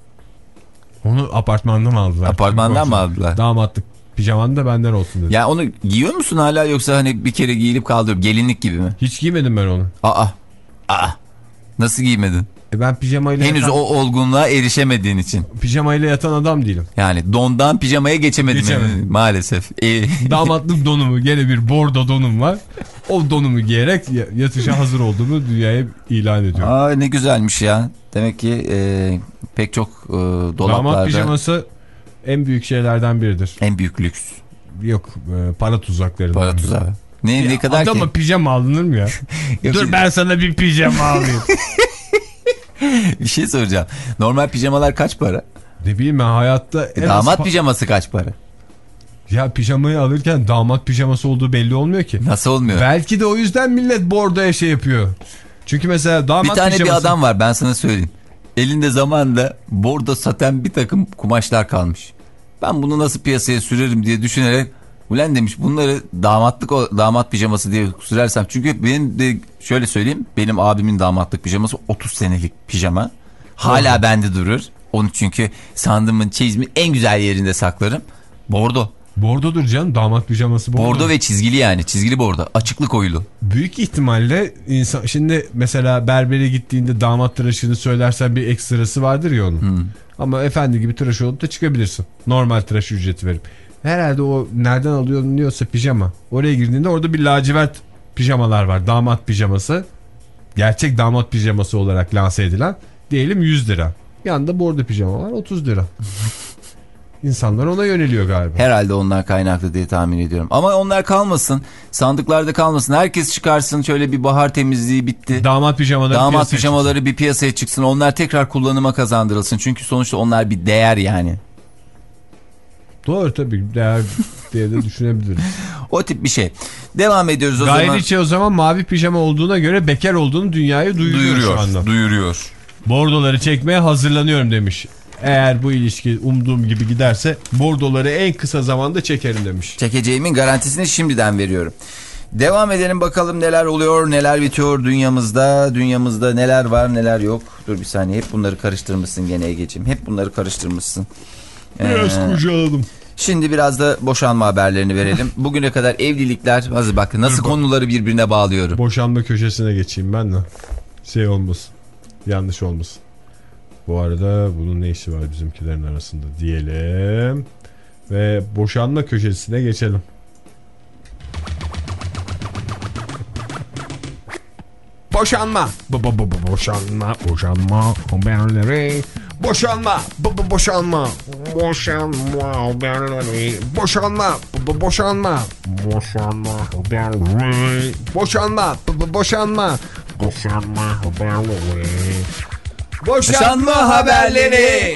Onu apartmandan aldılar. Apartmandan mı aldılar? Damatlık pijaman da benden olsun dedi. Ya onu giyiyor musun hala, yoksa hani bir kere giyilip kaldırıp gelinlik gibi mi? Hiç giymedim ben onu. Aa. Aa. Nasıl giymedin? E ben pijamayla henüz yatan... o olgunluğa erişemediğin için. Pijamayla yatan adam değilim. Yani dondan pijamaya geçemedim Geçemedim. yani, maalesef. Damatlık donumu, gene bir bordo donum var. O donumu giyerek yatışa hazır olduğumu dünyaya ilan ediyorum. Aa, ne güzelmiş ya. Demek ki e, pek çok e, dolaplarda. Damat pijaması en büyük şeylerden biridir. En büyük lüks. Yok, e, para tuzaklarından. Para tuzağı. Ne, ya, ne kadar adama ki? pijama alınır mı ya? Dur ben sana bir pijama alayım. Bir şey soracağım. Normal pijamalar kaç para? Ne bileyim ben hayatta... E, damat pijaması kaç para? Ya pijamayı alırken damat pijaması olduğu belli olmuyor ki. Nasıl olmuyor? Belki de o yüzden millet bordoya şey yapıyor. Çünkü mesela damat bir tane pijaması... bir adam var, ben sana söyleyeyim. Elinde zamanla bordo saten bir takım kumaşlar kalmış. Ben bunu nasıl piyasaya sürerim diye düşünerek, ulan demiş bunları damatlık damat pijaması diye sürersem, çünkü benim de şöyle söyleyeyim, benim abimin damatlık pijaması otuz senelik pijama. Hala Doğru. bende durur. Onu çünkü sandığımın çeyizimin en güzel yerinde saklarım. Bordo. Bordodur canım, damat pijaması bordo. Bordo ve çizgili, yani çizgili bordo. Açıklı koyulu. Büyük ihtimalle insan, şimdi mesela berbere gittiğinde damat tıraşını söylersen bir ekstrası vardır ya onun. Hmm. Ama efendi gibi tıraş olup da çıkabilirsin. Normal tıraş ücreti verip. Herhalde o nereden alıyorsa pijama. Oraya girdiğinde orada bir lacivert pijamalar var. Damat pijaması. Gerçek damat pijaması olarak lanse edilen. Diyelim yüz lira. Yanında bordo pijama var otuz lira. İnsanlar ona yöneliyor galiba. Herhalde onlar kaynaklı diye tahmin ediyorum. Ama onlar kalmasın. Sandıklarda kalmasın. Herkes çıkarsın, şöyle bir bahar temizliği bitti. Damat pijamaları, Damat pijamaları çıksın. Bir piyasaya çıksın. Onlar tekrar kullanıma kazandırılsın. Çünkü sonuçta onlar bir değer yani. Doğru tabii, değer diye de düşünebiliriz. O tip bir şey. Devam ediyoruz o Guy zaman. Ritchie o zaman mavi pijama olduğuna göre bekar olduğunu dünyaya duyuruyor, Duyuruyor, şu anda. duyuruyor. Bordoları çekmeye hazırlanıyorum demiş. Eğer bu ilişki umduğum gibi giderse bordoları en kısa zamanda çekerim demiş. Çekeceğimin garantisini şimdiden veriyorum. Devam edelim bakalım neler oluyor, neler bitiyor dünyamızda. Dünyamızda neler var, neler yok. Dur bir saniye, hep bunları karıştırmışsın gene Egeciğim. Hep bunları karıştırmışsın. Biraz Ee, kurcaladım. Şimdi biraz da boşanma haberlerini verelim. Bugüne kadar evlilikler, hazır bak nasıl konuları birbirine bağlıyorum. Boşanma köşesine geçeyim ben de. Şey olmasın. Yanlış olmasın. Bu arada bunun ne işi var bizimkilerin arasında diyelim. Ve boşanma köşesine geçelim. Boşanma. Bo bo bo boşanma. Boşanma haberleri. Boşanma. Bo bo boşanma. Boşanma haberleri. Boşanma. Bo bo boşanma. Boşanma haberleri. Boşanma. Bo bo boşanma. Boşanma haberleri. Boşanma haberleri.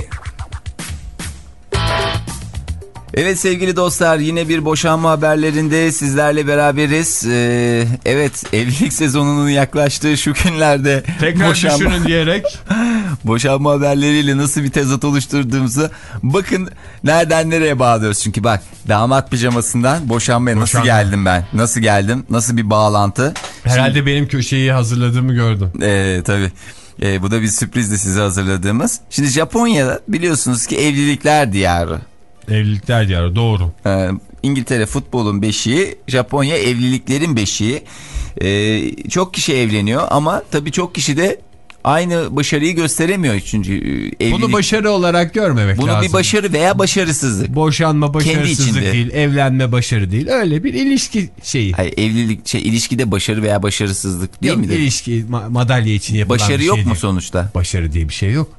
Evet sevgili dostlar, yine bir boşanma haberlerinde sizlerle beraberiz. Ee, evet, evlilik sezonunun yaklaştığı şu günlerde tekrar boşanma, düşünün diyerek boşanma haberleriyle nasıl bir tezat oluşturduğumuzu bakın nereden nereye bağlıyoruz. Çünkü bak, damat pijamasından boşanmaya nasıl Boşanma. geldim ben? Nasıl geldim? Nasıl bir bağlantı? herhalde Şimdi, benim köşeyi hazırladığımı gördüm. e, tabii. E, bu da bir sürprizdi size hazırladığımız. Şimdi Japonya'da biliyorsunuz ki evlilikler diyarı. Evlilikler diyarı, doğru. Ee, İngiltere futbolun beşiği, Japonya evliliklerin beşiği. Ee, çok kişi evleniyor ama tabii çok kişi de aynı başarıyı gösteremiyor. Çünkü evlilik... Bunu başarı olarak görmemek Bunu lazım. bir başarı veya başarısızlık. Boşanma başarısızlık içinde. değil, evlenme başarı değil. Öyle bir ilişki şeyi. Hayır, evlilik, şey, ilişkide başarı veya başarısızlık değil yok, mi? ilişki ma- madalya için yapılan Başarı bir yok şey mu değil. sonuçta? Başarı diye bir şey yok.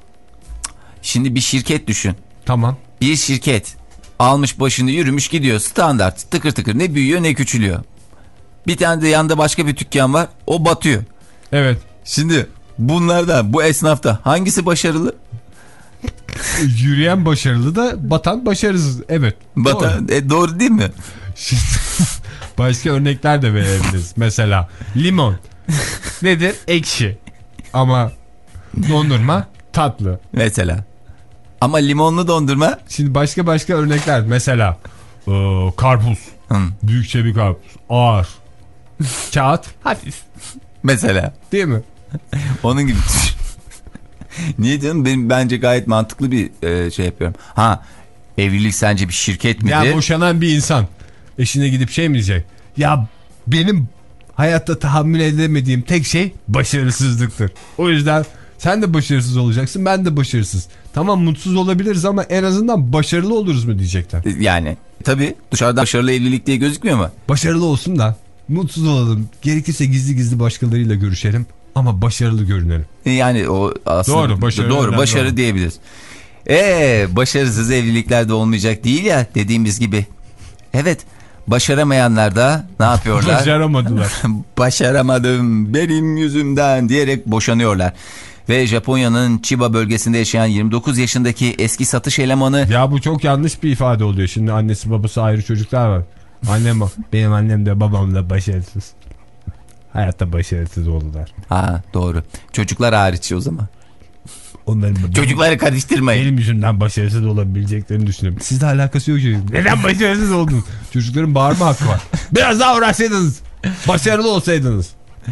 Şimdi bir şirket düşün. Tamam. Bir şirket almış başını yürümüş gidiyor standart, tıkır tıkır, ne büyüyor ne küçülüyor. Bir tane de yanında başka bir dükkan var, o batıyor. Evet. Şimdi bunlardan, bu esnafta hangisi başarılı? Yürüyen başarılı da batan başarısız. Evet. Batan, Doğru. e, doğru değil mi? Şimdi başka örnekler de verebiliriz. Mesela limon. Nedir? Ekşi. Ama dondurma tatlı. Mesela. Ama limonlu dondurma. Şimdi başka başka örnekler. Mesela e, karpuz. Hı. Büyükçe bir karpuz. Ağır. Kağıt. Hafif. Mesela. Değil mi? Onun gibi. Niye canım? Benim bence gayet mantıklı bir e, şey yapıyorum. Ha, evlilik sence bir şirket midir? Ya boşanan bir insan eşine gidip şey mi diyecek? Ya benim hayatta tahammül edemediğim tek şey başarısızlıktır. O yüzden sen de başarısız olacaksın, ben de başarısız. Tamam, mutsuz olabiliriz ama en azından başarılı oluruz mu diyecekler. Yani tabii dışarıdan başarılı evlilik diye gözükmüyor mu? Başarılı olsun da mutsuz olalım. Gerekirse gizli gizli başkalarıyla görüşelim ama başarılı görünelim. Yani o aslında Doğru, başarı, doğru, başarı doğru. diyebiliriz. Eee başarısız evlilikler de olmayacak değil ya, dediğimiz gibi. Evet, başaramayanlar da ne yapıyorlar? Başaramadılar. Başaramadım benim yüzümden diyerek boşanıyorlar. Ve Japonya'nın Chiba bölgesinde yaşayan yirmi dokuz yaşındaki eski satış elemanı... Ya bu çok yanlış bir ifade oluyor. Şimdi annesi babası ayrı çocuklar var. Annem o. Benim annem de babam da başarısız. Hayatta başarısız oldular. Ha, doğru. Çocuklar hariç o zaman. Onların Çocukları karıştırmayın. benim yüzümden başarısız olabileceklerini düşünüyorum. Sizle alakası yok çocuk. Neden başarısız oldunuz? Çocukların bağırma hakkı var. Biraz daha uğraşsaydınız. Başarılı olsaydınız.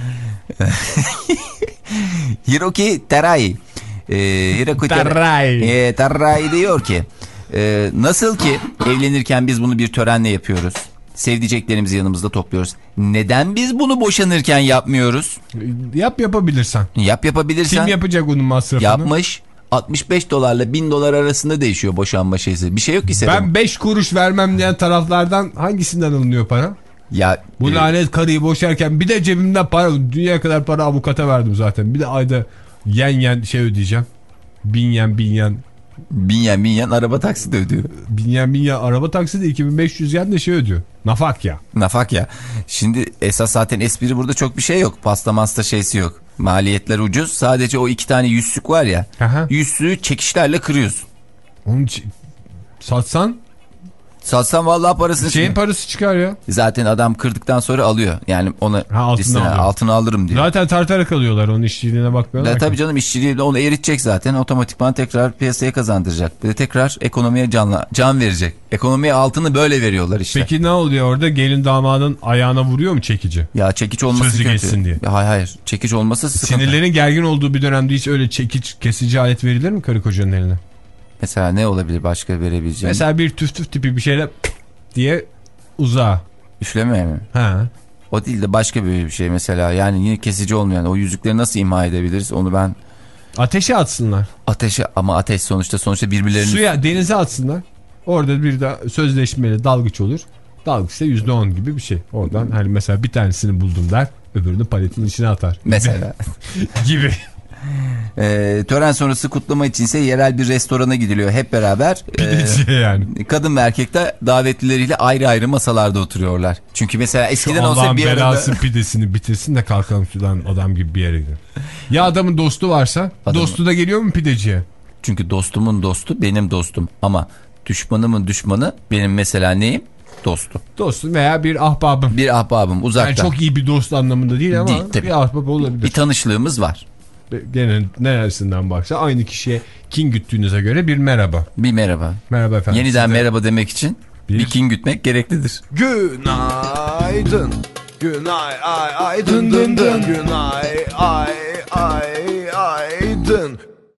Hiroki Tarai. Ee, Hiroki Tarai. Ee, Tarai diyor ki e, nasıl ki evlenirken biz bunu bir törenle yapıyoruz. Sevdiceklerimizi yanımızda topluyoruz. Neden biz bunu boşanırken yapmıyoruz? Yap yapabilirsen. Yap yapabilirsen. Kim yapacak onun masrafını? Yapmış. altmış beş dolarla bin dolar arasında değişiyor boşanma şeysi. Bir şey yok ki sebebi. Ben beş kuruş vermem diyen taraflardan hangisinden alınıyor para? Ya, Bu e, lanet karıyı boşarken bir de cebimden para, dünya kadar para avukata verdim zaten. Bir de ayda yen yen şey ödeyeceğim. Bin yen bin yen. bin yen bin yen araba taksidi ödüyor. Bin yen bin yen araba taksidi, iki bin beş yüz yen de şey ödüyor. Nafak ya. Nafak ya. Şimdi esas zaten espri burada, çok bir şey yok. Pasta masta şeysi yok. Maliyetler ucuz. Sadece o iki tane yüzsük var ya. Aha. Yüzsüğü çekişlerle kırıyorsun. Onu ç- satsan Satsan vallahi parasını Şeyin çıkıyor. parası çıkar ya. Zaten adam kırdıktan sonra alıyor. Yani onu Ha, altını listene, alıyor. altını alırım diyor. Zaten tartarak alıyorlar, onun işçiliğine bakmıyorlar. Ya, ki. tabii canım, işçiliğiyle onu eritecek zaten, otomatikman tekrar piyasaya kazandıracak. Bir de tekrar ekonomiye canla, can verecek. Ekonomiye altını böyle veriyorlar işte. Peki ne oluyor orada? Gelin damadın ayağına vuruyor mu çekici? Ya çekiç olması Sözü kötü. geçsin diye. Ya, hayır hayır, çekiç olması sıkıntı. Sinirlerin gergin olduğu bir dönemde hiç öyle çekiç, kesici alet verilir mi karı kocanın eline? Mesela ne olabilir başka verebileceğim? Mesela bir tüf tüf tipi bir şeyle diye uzağa. Üfleme mi? Ha. O değil de başka bir şey mesela. Yani yine kesici olmayan o yüzükleri nasıl imha edebiliriz onu ben... Ateşe atsınlar. Ateşe, ama ateş sonuçta sonuçta birbirlerinin... Suya, denize atsınlar. Orada bir de sözleşmeli dalgıç olur. Dalgıç ise yüzde on gibi bir şey. Oradan hani mesela bir tanesini buldum der, öbürünü paletin içine atar. Mesela. gibi. Ee, tören sonrası kutlama içinse yerel bir restorana gidiliyor hep beraber. Pideci yani. Kadın ve erkek de davetlileriyle ayrı ayrı masalarda oturuyorlar. Çünkü mesela eskiden Şu olsa Allah'ın bir arada... belası pidesini bitirsin de kalkalım şuradan adam gibi bir yere gidelim. Ya adamın dostu varsa, Adam... dostu da geliyor mu pideciye? Çünkü dostumun dostu benim dostum ama düşmanımın düşmanı benim mesela neyim? Dostum. Dostum veya bir ahbabım. Bir ahbabım uzakta. Yani çok iyi bir dost anlamında değil ama Değil, bir ahbap olabilir. Bir tanışlığımız var. Gene neresinden baksa aynı kişiye kin güttüğünüze göre bir merhaba. Bir merhaba. Merhaba efendim. Yeniden Size... merhaba demek için bir, bir kin gütmek gereklidir. Günaydın. Günay ay ay dın dın dın. Günay ay ay